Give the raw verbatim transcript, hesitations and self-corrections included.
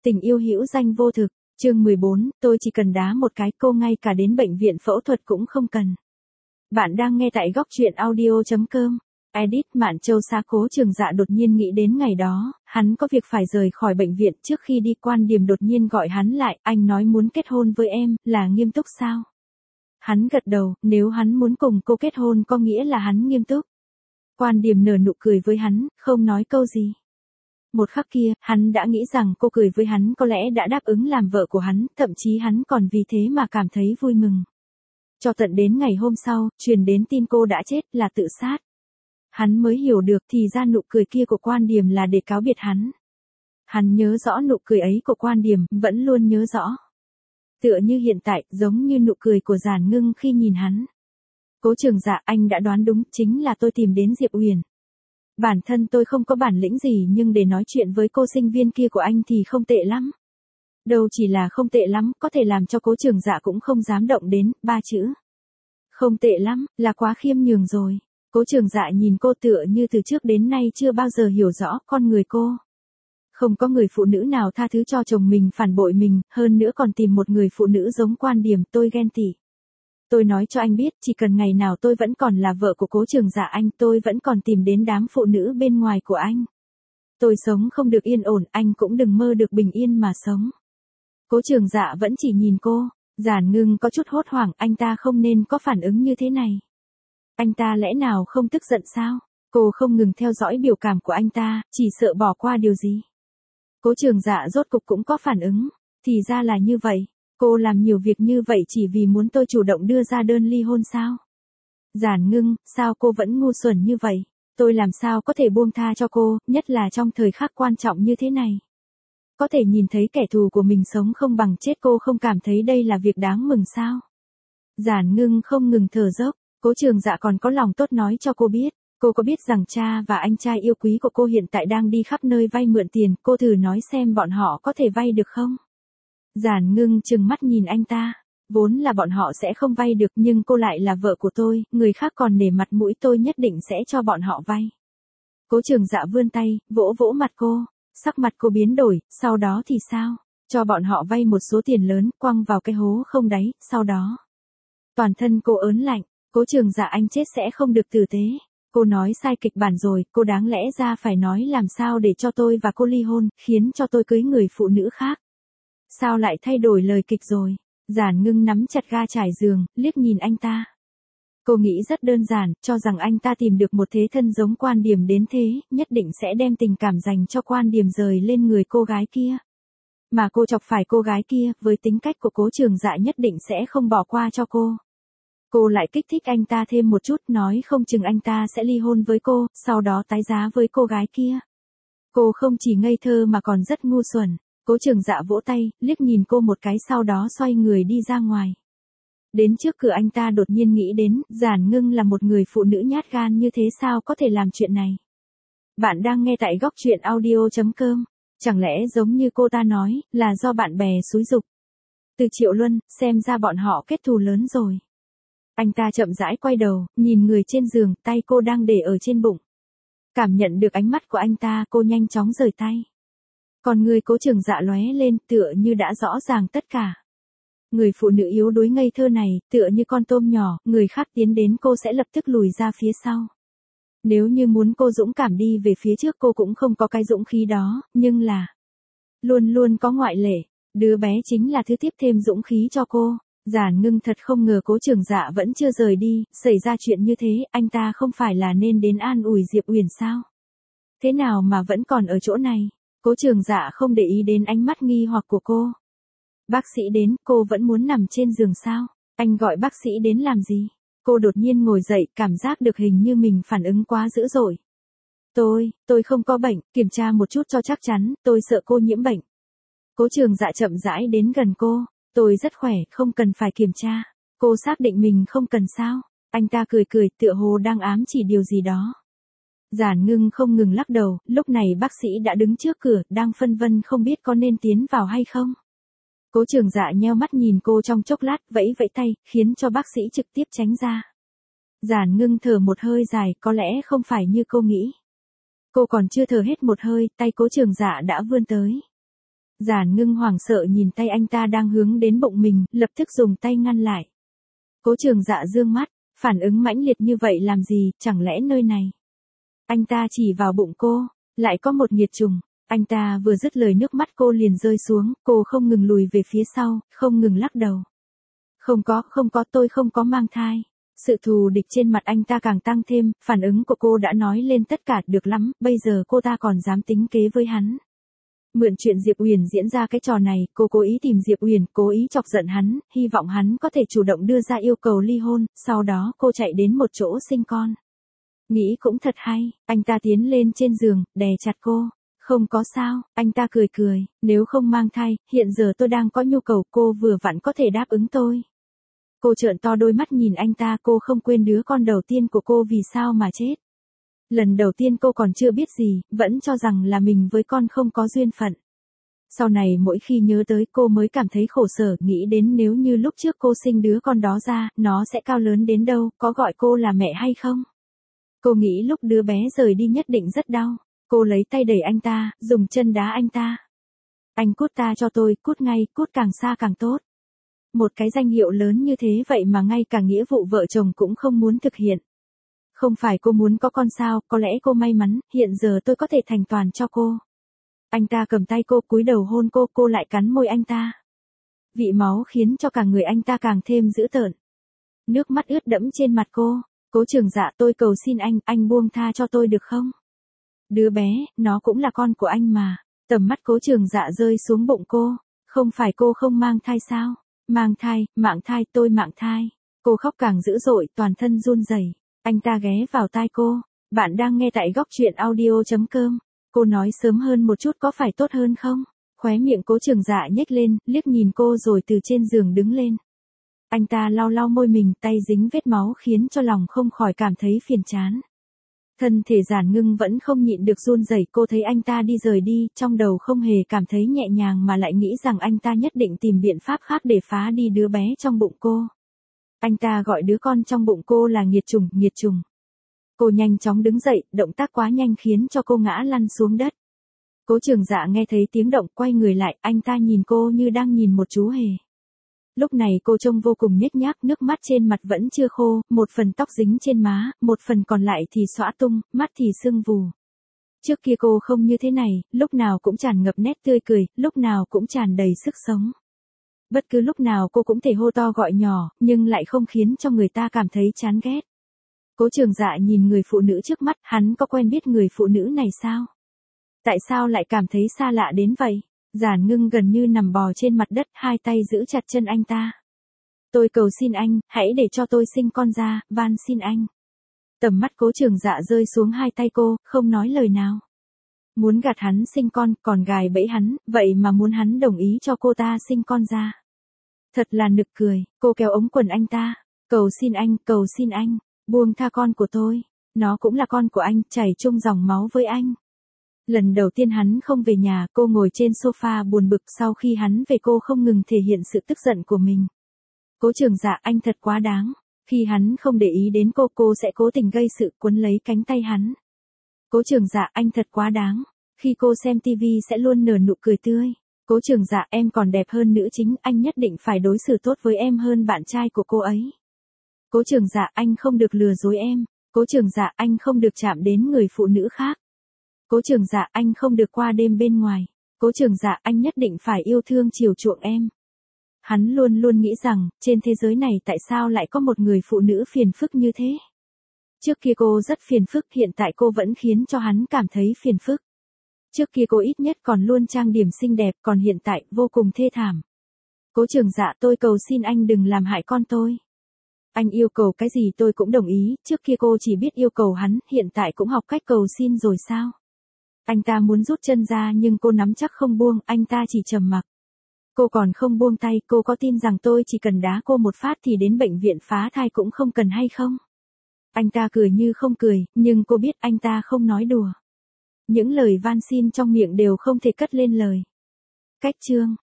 Tình yêu hữu danh vô thực, chương mười bốn, tôi chỉ cần đá một cái, cô ngay cả đến bệnh viện phẫu thuật cũng không cần. Bạn đang nghe tại góc truyện audio chấm com. Edit Mạn Châu Sa. Cố Trường Dạ đột nhiên nghĩ đến ngày đó, hắn có việc phải rời khỏi bệnh viện. Trước khi đi, Quan Điềm đột nhiên gọi hắn lại, anh nói muốn kết hôn với em, là nghiêm túc sao? Hắn gật đầu, nếu hắn muốn cùng cô kết hôn có nghĩa là hắn nghiêm túc. Quan Điềm nở nụ cười với hắn, không nói câu gì. Một khắc kia, hắn đã nghĩ rằng cô cười với hắn có lẽ đã đáp ứng làm vợ của hắn, thậm chí hắn còn vì thế mà cảm thấy vui mừng. Cho tận đến ngày hôm sau, truyền đến tin cô đã chết, là tự sát. Hắn mới hiểu được thì ra nụ cười kia của Quan Điềm là để cáo biệt hắn. Hắn nhớ rõ nụ cười ấy của Quan Điềm, vẫn luôn nhớ rõ. Tựa như hiện tại, giống như nụ cười của Giản Ngưng khi nhìn hắn. Cố Trường Dạ, anh đã đoán đúng, chính là tôi tìm đến Diệp Uyển. Bản thân tôi không có bản lĩnh gì nhưng để nói chuyện với cô sinh viên kia của anh thì không tệ lắm. Đâu chỉ là không tệ lắm, có thể làm cho Cố Trường Dạ cũng không dám động đến, ba chữ. Không tệ lắm, là quá khiêm nhường rồi. Cố Trường Dạ nhìn cô tựa như từ trước đến nay chưa bao giờ hiểu rõ con người cô. Không có người phụ nữ nào tha thứ cho chồng mình phản bội mình, hơn nữa còn tìm một người phụ nữ giống Quan Điềm, tôi ghen tị. Tôi nói cho anh biết, chỉ cần ngày nào tôi vẫn còn là vợ của Cố Trường Dạ anh, tôi vẫn còn tìm đến đám phụ nữ bên ngoài của anh. Tôi sống không được yên ổn, anh cũng đừng mơ được bình yên mà sống. Cố Trường Dạ vẫn chỉ nhìn cô, Giản Ngưng có chút hốt hoảng, anh ta không nên có phản ứng như thế này. Anh ta lẽ nào không tức giận sao? Cô không ngừng theo dõi biểu cảm của anh ta, chỉ sợ bỏ qua điều gì. Cố Trường Dạ rốt cục cũng có phản ứng, thì ra là như vậy. Cô làm nhiều việc như vậy chỉ vì muốn tôi chủ động đưa ra đơn ly hôn sao? Giản Ngưng, sao cô vẫn ngu xuẩn như vậy? Tôi làm sao có thể buông tha cho cô, nhất là trong thời khắc quan trọng như thế này? Có thể nhìn thấy kẻ thù của mình sống không bằng chết, cô không cảm thấy đây là việc đáng mừng sao? Giản Ngưng không ngừng thở dốc, Cố Trường Dạ còn có lòng tốt nói cho cô biết. Cô có biết rằng cha và anh trai yêu quý của cô hiện tại đang đi khắp nơi vay mượn tiền, cô thử nói xem bọn họ có thể vay được không? Giản Ngưng trừng mắt nhìn anh ta, vốn là bọn họ sẽ không vay được nhưng cô lại là vợ của tôi, người khác còn nể mặt mũi, tôi nhất định sẽ cho bọn họ vay. Cố Trường Dạ vươn tay, vỗ vỗ mặt cô, sắc mặt cô biến đổi, sau đó thì sao? Cho bọn họ vay một số tiền lớn, quăng vào cái hố không đáy, sau đó. Toàn thân cô ớn lạnh, Cố Trường Dạ anh chết sẽ không được tử tế. Cô nói sai kịch bản rồi, cô đáng lẽ ra phải nói làm sao để cho tôi và cô ly hôn, khiến cho tôi cưới người phụ nữ khác. Sao lại thay đổi lời kịch rồi? Giản Ngưng nắm chặt ga trải giường, liếc nhìn anh ta. Cô nghĩ rất đơn giản, cho rằng anh ta tìm được một thế thân giống Quan Điềm đến thế, nhất định sẽ đem tình cảm dành cho Quan Điềm rời lên người cô gái kia. Mà cô chọc phải cô gái kia, với tính cách của Cố Trường Dạ nhất định sẽ không bỏ qua cho cô. Cô lại kích thích anh ta thêm một chút, nói không chừng anh ta sẽ ly hôn với cô, sau đó tái giá với cô gái kia. Cô không chỉ ngây thơ mà còn rất ngu xuẩn. Cố Trường Dạ vỗ tay, liếc nhìn cô một cái sau đó xoay người đi ra ngoài. Đến trước cửa anh ta đột nhiên nghĩ đến, Giản Ngưng là một người phụ nữ nhát gan như thế sao có thể làm chuyện này. Bạn đang nghe tại góc truyện audio chấm com. Chẳng lẽ giống như cô ta nói, là do bạn bè xúi giục. Từ Triệu Luân, xem ra bọn họ kết thù lớn rồi. Anh ta chậm rãi quay đầu, nhìn người trên giường, tay cô đang để ở trên bụng. Cảm nhận được ánh mắt của anh ta, cô nhanh chóng rời tay. Còn người Cố Trường Dạ lóe lên, tựa như đã rõ ràng tất cả. Người phụ nữ yếu đuối ngây thơ này, tựa như con tôm nhỏ, người khác tiến đến cô sẽ lập tức lùi ra phía sau. Nếu như muốn cô dũng cảm đi về phía trước cô cũng không có cái dũng khí đó, nhưng là luôn luôn có ngoại lệ, đứa bé chính là thứ tiếp thêm dũng khí cho cô. Giản Ngưng thật không ngờ Cố Trường Dạ vẫn chưa rời đi, xảy ra chuyện như thế, anh ta không phải là nên đến an ủi Diệp Uyển sao? Thế nào mà vẫn còn ở chỗ này? Cố Trường Dạ không để ý đến ánh mắt nghi hoặc của cô. Bác sĩ đến, cô vẫn muốn nằm trên giường sao? Anh gọi bác sĩ đến làm gì? Cô đột nhiên ngồi dậy, cảm giác được hình như mình phản ứng quá dữ dội. Tôi, tôi không có bệnh, kiểm tra một chút cho chắc chắn, tôi sợ cô nhiễm bệnh. Cố Trường Dạ chậm rãi đến gần cô, tôi rất khỏe, không cần phải kiểm tra. Cô xác định mình không cần sao? Anh ta cười cười, tựa hồ đang ám chỉ điều gì đó. Giản Ngưng không ngừng lắc đầu, lúc này bác sĩ đã đứng trước cửa, đang phân vân không biết có nên tiến vào hay không. Cố Trường Dạ nheo mắt nhìn cô trong chốc lát, vẫy vẫy tay, khiến cho bác sĩ trực tiếp tránh ra. Giản Ngưng thở một hơi dài, có lẽ không phải như cô nghĩ. Cô còn chưa thở hết một hơi, tay Cố Trường Dạ đã vươn tới. Giản Ngưng hoảng sợ nhìn tay anh ta đang hướng đến bụng mình, lập tức dùng tay ngăn lại. Cố Trường Dạ dương mắt, phản ứng mãnh liệt như vậy làm gì, chẳng lẽ nơi này. Anh ta chỉ vào bụng cô, lại có một nghiệt trùng. Anh ta vừa dứt lời nước mắt cô liền rơi xuống, cô không ngừng lùi về phía sau, không ngừng lắc đầu. Không có, không có, tôi không có mang thai. Sự thù địch trên mặt anh ta càng tăng thêm, phản ứng của cô đã nói lên tất cả, được lắm, bây giờ cô ta còn dám tính kế với hắn. Mượn chuyện Diệp Uyển diễn ra cái trò này, cô cố ý tìm Diệp Uyển, cố ý chọc giận hắn, hy vọng hắn có thể chủ động đưa ra yêu cầu ly hôn, sau đó cô chạy đến một chỗ sinh con. Nghĩ cũng thật hay, anh ta tiến lên trên giường, đè chặt cô. Không có sao, anh ta cười cười, nếu không mang thai, hiện giờ tôi đang có nhu cầu, cô vừa vặn có thể đáp ứng tôi. Cô trợn to đôi mắt nhìn anh ta, cô không quên đứa con đầu tiên của cô vì sao mà chết. Lần đầu tiên cô còn chưa biết gì, vẫn cho rằng là mình với con không có duyên phận. Sau này mỗi khi nhớ tới cô mới cảm thấy khổ sở, nghĩ đến nếu như lúc trước cô sinh đứa con đó ra, nó sẽ cao lớn đến đâu, có gọi cô là mẹ hay không? Cô nghĩ lúc đứa bé rời đi nhất định rất đau. Cô lấy tay đẩy anh ta, dùng chân đá anh ta. Anh cút ta cho tôi, cút ngay, cút càng xa càng tốt. Một cái danh hiệu lớn như thế vậy mà ngay cả nghĩa vụ vợ chồng cũng không muốn thực hiện. Không phải cô muốn có con sao, có lẽ cô may mắn, hiện giờ tôi có thể thành toàn cho cô. Anh ta cầm tay cô, cúi đầu hôn cô, cô lại cắn môi anh ta. Vị máu khiến cho cả người anh ta càng thêm dữ tợn. Nước mắt ướt đẫm trên mặt cô. Cố Trường Dạ, tôi cầu xin anh, anh buông tha cho tôi được không? Đứa bé, nó cũng là con của anh mà. Tầm mắt Cố Trường Dạ rơi xuống bụng cô. Không phải cô không mang thai sao? Mang thai, mạng thai, tôi mạng thai. Cô khóc càng dữ dội, toàn thân run rẩy. Anh ta ghé vào tai cô. Bạn đang nghe tại góc truyện audio chấm com. Cô nói sớm hơn một chút có phải tốt hơn không? Khóe miệng Cố Trường Dạ nhếch lên, liếc nhìn cô rồi từ trên giường đứng lên. Anh ta lau lau môi mình, tay dính vết máu khiến cho lòng không khỏi cảm thấy phiền chán. Thân thể Giản Ngưng vẫn không nhịn được run rẩy, cô thấy anh ta đi rời đi, trong đầu không hề cảm thấy nhẹ nhàng mà lại nghĩ rằng anh ta nhất định tìm biện pháp khác để phá đi đứa bé trong bụng cô. Anh ta gọi đứa con trong bụng cô là nghiệt trùng, nghiệt trùng. Cô nhanh chóng đứng dậy, động tác quá nhanh khiến cho cô ngã lăn xuống đất. Cố Trường Dạ nghe thấy tiếng động, quay người lại, anh ta nhìn cô như đang nhìn một chú hề. Lúc này cô trông vô cùng nhếch nhác, nước mắt trên mặt vẫn chưa khô, một phần tóc dính trên má, một phần còn lại thì xõa tung, mắt thì sưng vù. Trước kia cô không như thế này, lúc nào cũng tràn ngập nét tươi cười, lúc nào cũng tràn đầy sức sống. Bất cứ lúc nào cô cũng thể hô to gọi nhỏ, nhưng lại không khiến cho người ta cảm thấy chán ghét. Cố Trường Dạ nhìn người phụ nữ trước mắt, hắn có quen biết người phụ nữ này sao? Tại sao lại cảm thấy xa lạ đến vậy? Giản Ngưng gần như nằm bò trên mặt đất, hai tay giữ chặt chân anh ta. Tôi cầu xin anh, hãy để cho tôi sinh con ra, van xin anh. Tầm mắt Cố Trường Dạ rơi xuống hai tay cô, không nói lời nào. Muốn gạt hắn sinh con, còn gài bẫy hắn, vậy mà muốn hắn đồng ý cho cô ta sinh con ra. Thật là nực cười, cô kéo ống quần anh ta. Cầu xin anh, cầu xin anh, buông tha con của tôi. Nó cũng là con của anh, chảy chung dòng máu với anh. Lần đầu tiên hắn không về nhà, cô ngồi trên sofa buồn bực, sau khi hắn về cô không ngừng thể hiện sự tức giận của mình. Cố Trường Dạ, anh thật quá đáng. Khi hắn không để ý đến cô, cô sẽ cố tình gây sự, quấn lấy cánh tay hắn. Cố Trường Dạ, anh thật quá đáng. Khi cô xem tivi sẽ luôn nở nụ cười tươi. Cố Trường Dạ, em còn đẹp hơn nữ chính, anh nhất định phải đối xử tốt với em hơn bạn trai của cô ấy. Cố Trường Dạ, anh không được lừa dối em. Cố Trường Dạ, anh không được chạm đến người phụ nữ khác. Cố Trường Dạ, anh không được qua đêm bên ngoài. Cố Trường Dạ, anh nhất định phải yêu thương chiều chuộng em. Hắn luôn luôn nghĩ rằng, trên thế giới này tại sao lại có một người phụ nữ phiền phức như thế? Trước kia cô rất phiền phức, hiện tại cô vẫn khiến cho hắn cảm thấy phiền phức. Trước kia cô ít nhất còn luôn trang điểm xinh đẹp, còn hiện tại, vô cùng thê thảm. Cố Trường Dạ, tôi cầu xin anh đừng làm hại con tôi. Anh yêu cầu cái gì tôi cũng đồng ý, trước kia cô chỉ biết yêu cầu hắn, hiện tại cũng học cách cầu xin rồi sao? Anh ta muốn rút chân ra nhưng cô nắm chắc không buông, anh ta chỉ trầm mặc. Cô còn không buông tay, cô có tin rằng tôi chỉ cần đá cô một phát thì đến bệnh viện phá thai cũng không cần hay không? Anh ta cười như không cười, nhưng cô biết anh ta không nói đùa. Những lời van xin trong miệng đều không thể cất lên lời. Cách chương